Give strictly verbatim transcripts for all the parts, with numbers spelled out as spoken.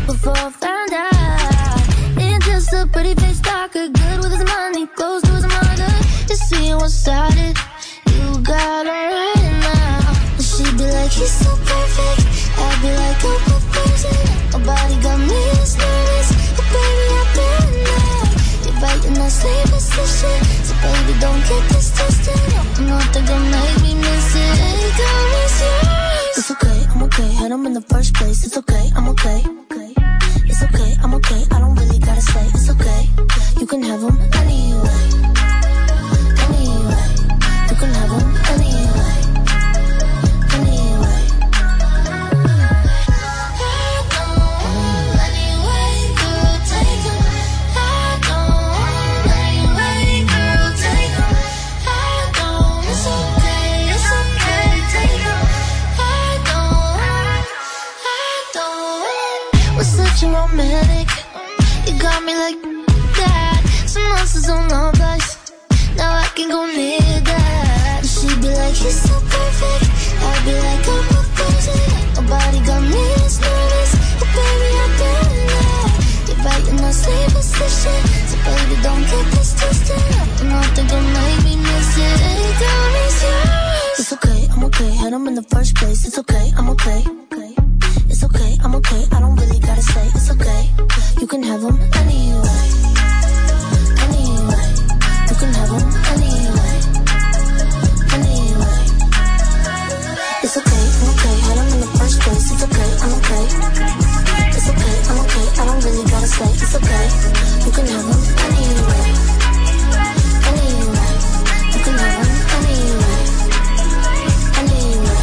before I found out. It's just a pretty face talker, good with his money, close to his mother. Just seeing what started, you got her right now. And she'd be like, he's so perfect. I'd be like, oh, what crazy. Nobody got me as nervous, but baby, I've been there. You're biting that same position, so baby, don't get this twisted. I'm not gonna make me miss it. Hey, girl, it's yours. It's okay, I'm okay. Had him in the first place. It's okay, I'm okay. It's okay, I'm okay. I don't really gotta say it's okay. You can have him anyway. Anyway, you can have him anyway. Anyway. I don't anyway, girl, take him. I don't anyway, girl, take him. I don't, it's okay, it's okay, take him. I don't, I don't. We're such a romantic. You got me like that. Some monsters on love life. Now I can go near that. And she'd be like, he's so perfect. I'd be like, I'm not crazy. Nobody got me as nervous, but baby, I've been there. You're biting that same position, so baby, don't get this twisted. I'm not gonna make me miss it. Hey, girl, it's yours. It's okay, I'm okay. Had him in the first place. It's okay, I'm okay. It's okay, I'm okay. I don't really gotta say it's okay. You can have him anyway. Anyway, you can have him anyway. Anyway, it's okay, I'm okay. Had him in the first place. It's okay, I'm okay. It's okay, I'm okay. I don't really gotta say it's okay. You can have him anyway. Anyway, you can have him anyway. Anyway.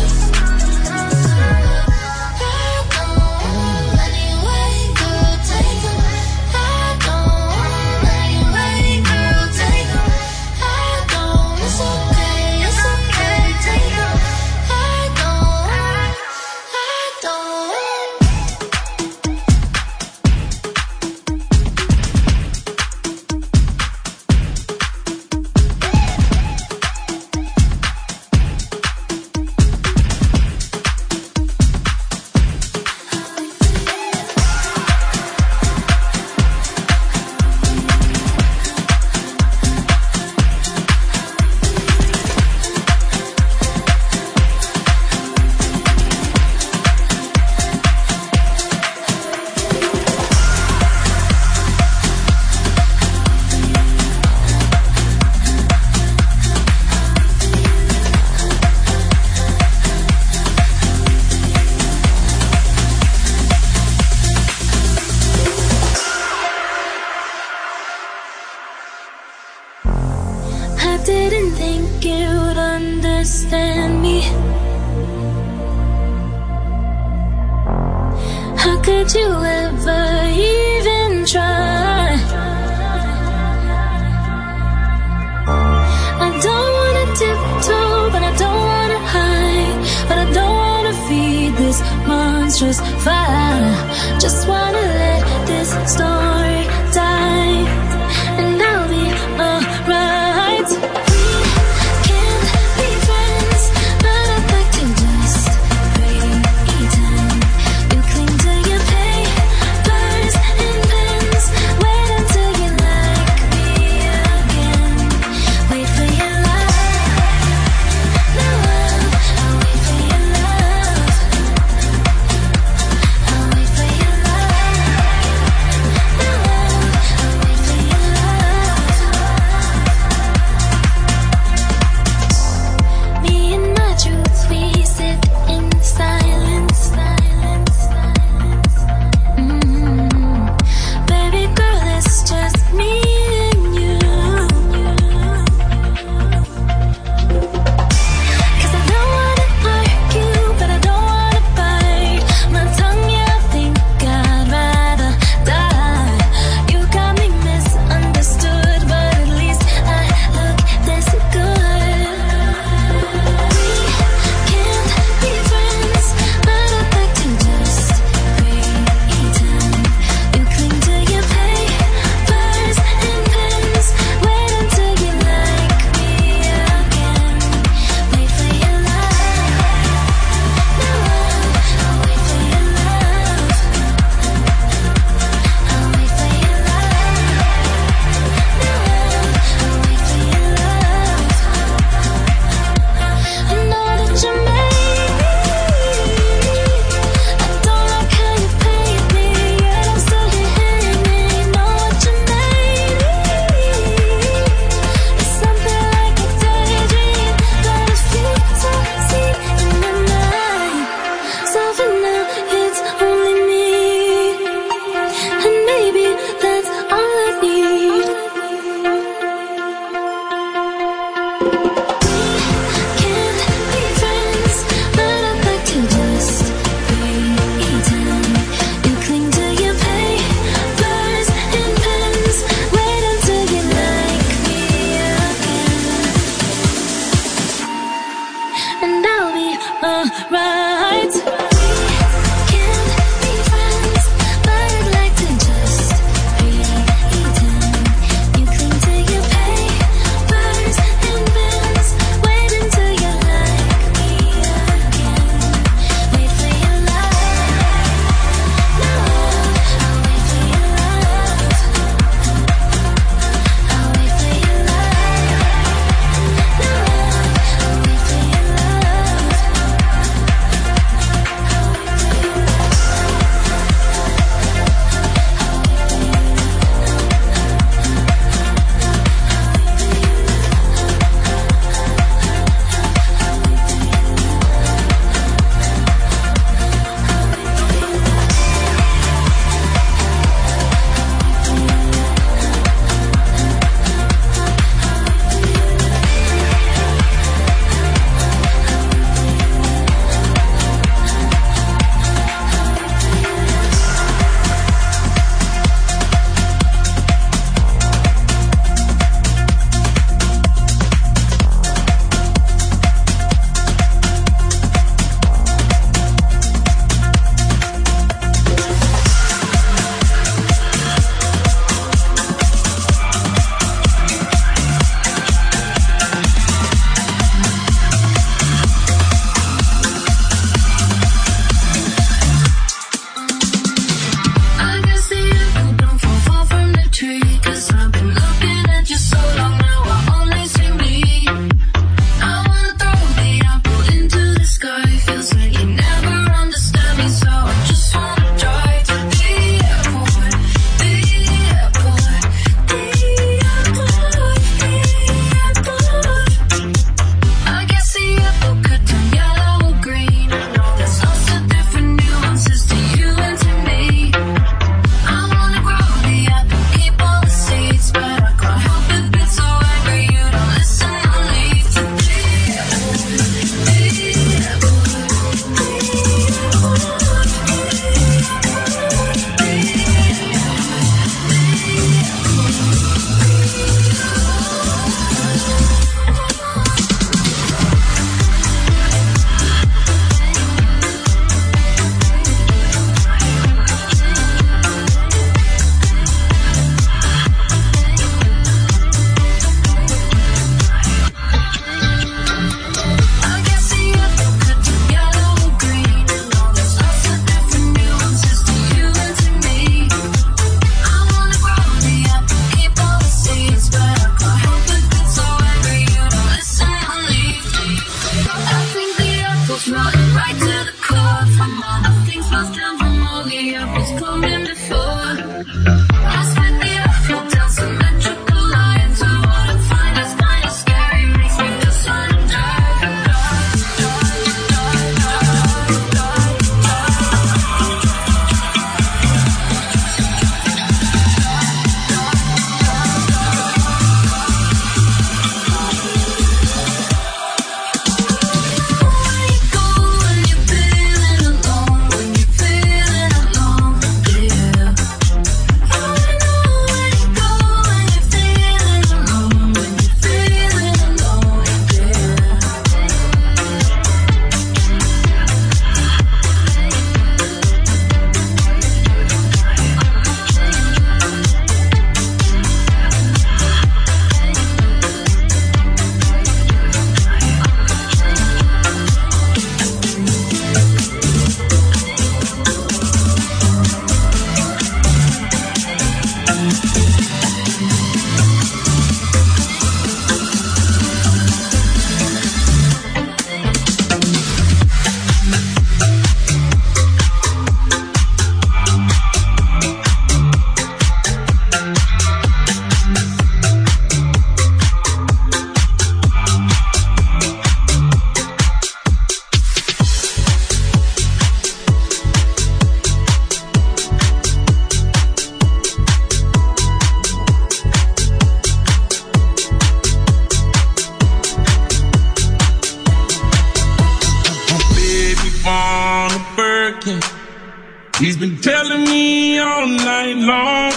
He's been telling me all night long.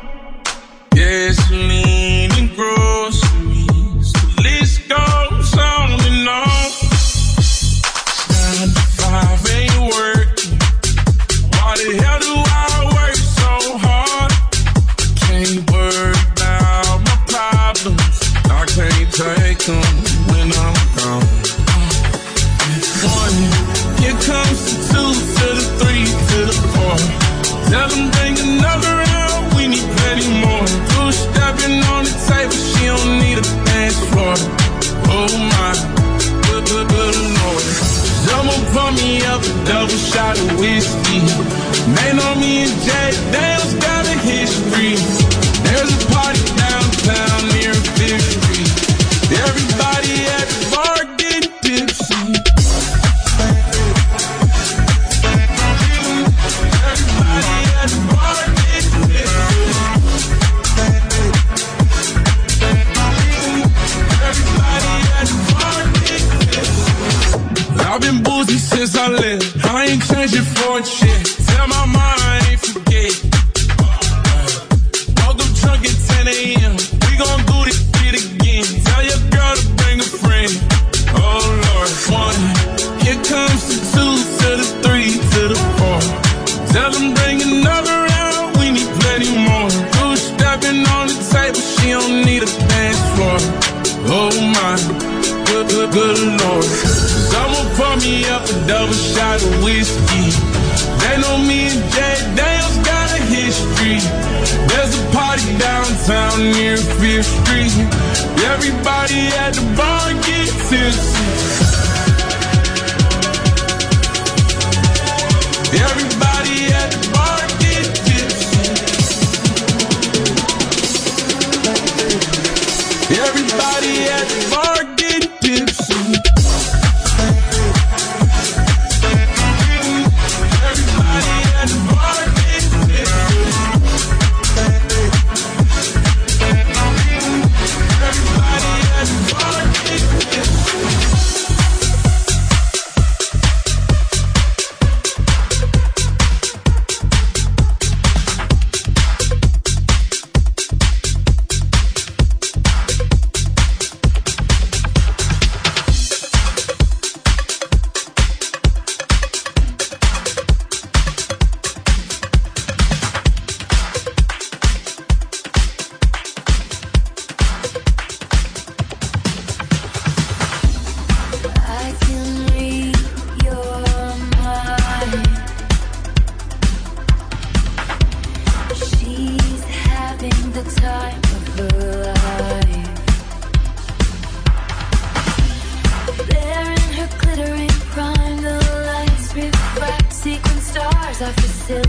Gasoline and groceries, the list goes on and on. Nine to five ain't working. Why the hell do I work so hard? I can't worry about my problems. I can't take them when I'm gone. One, here comes the two to the three to the four. Tell them bring another round, we need plenty more. Two stepping on the table, she don't need a dance floor. Oh my, good, good, good Lord. Someone pour me up a double shot of whiskey. They know me and Jay Dale's got a history. There's a party downtown near Fifth Street. Everybody at the bar getting tipsy. I've been boozy since I left. I ain't changed it for a shit. Tell my mind I ain't forget. Woke up drunk at ten a.m. We gon' do this shit again. Tell your girl to bring a friend. Oh Lord, one. Here comes the two to the three to the four. Tell them bring another round. We need plenty more. Two stepping on the table. She don't need a dance floor. Oh my, good, good, good Lord. Someone pour me up a double shot of whiskey. They know me and Jay Dale's got a history. There's a party downtown near Fifth Street. Everybody at the bar get tipsy. Everybody at the bar get tipsy. Everybody at the bar get tipsy.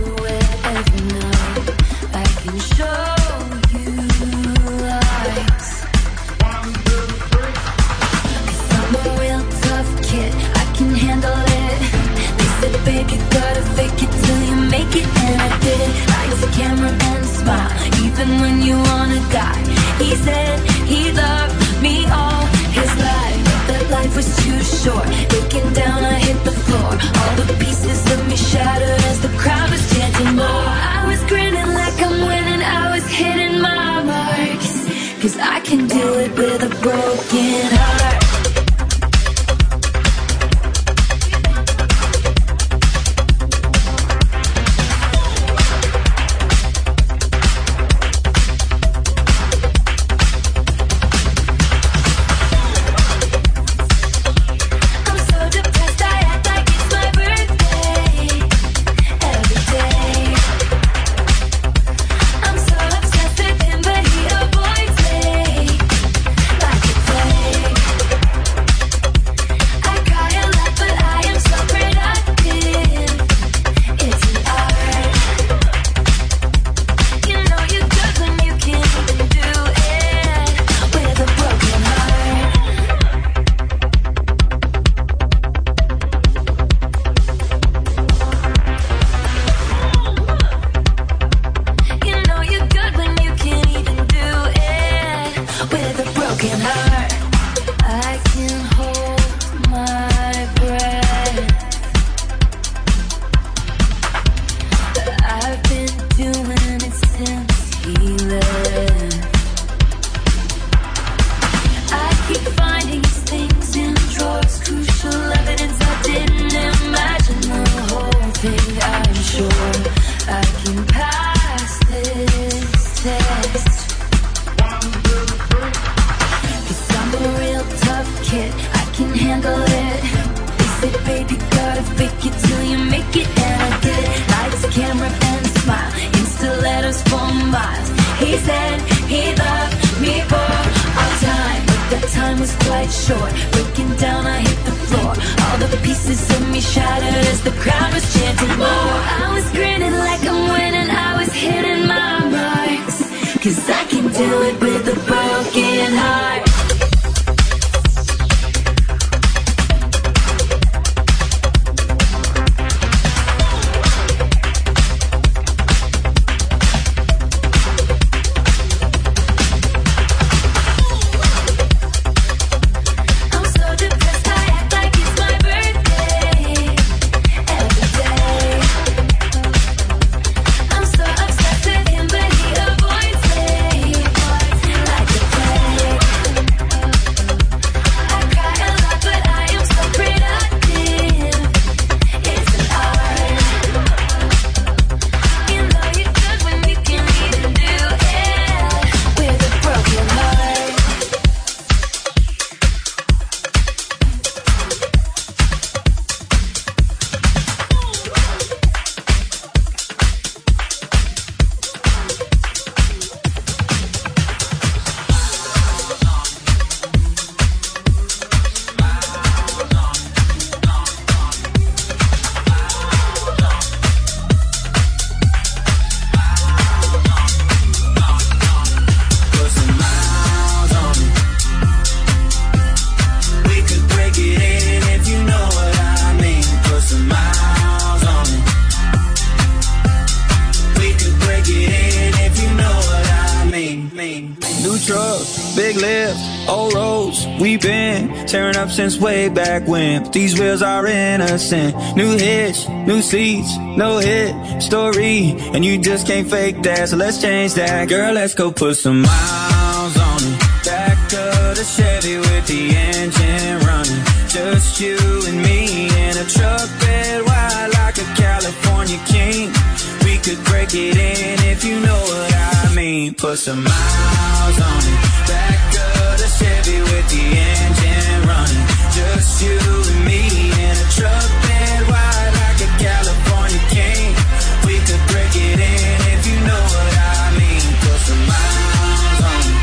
Since way back when, but these wheels are innocent. New hitch, new seats, no hit story, and you just can't fake that. So let's change that, girl. Let's go put some miles on it. Back of the Chevy with the engine running. Just you and me in a truck bed wide like a California king. We could break it in if you know what I mean. Put some miles on it. Back of the Chevy with the engine running. Just you and me in a truck bed wide like a California king. We could break it in if you know what I mean. Put some miles on it.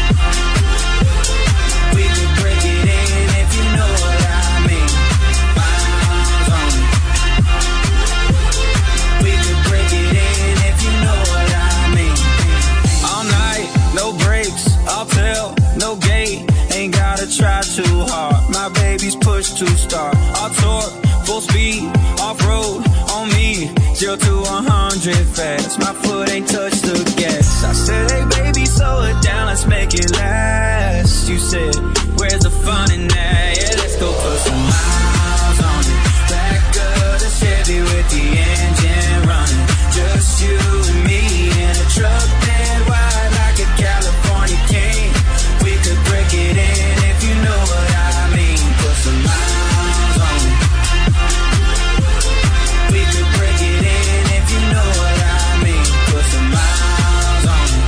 We could break it in if you know what I mean. Miles on it. We could break it fast. My foot ain't touched the gas. I said, hey baby, slow it down, let's make it last. You said, where's the fun in that? Yeah, let's go put some miles on it. Back of the Chevy with the engine running. Just you and me in a truck that wide like a California king. We could break it in if you know what I mean. Put some miles on it. We could break it in if you know what I mean. Put some miles on it.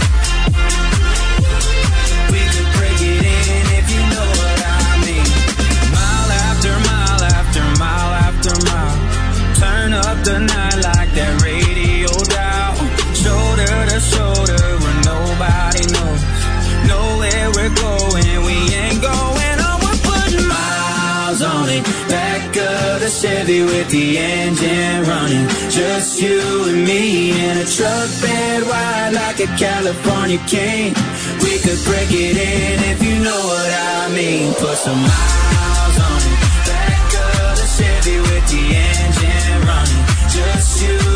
We could break it in if you know what I mean. Mile after mile after mile after mile. Turn up the night like that radio dial. Shoulder to shoulder where nobody knows. Know where we're going, we ain't going on. We're putting miles on it. Back of the Chevy with the engine running. Just you and me in a truck bed wide like a California king. We could break it in if you know what I mean. Put some miles on it. Back of the Chevy with the engine running. Just you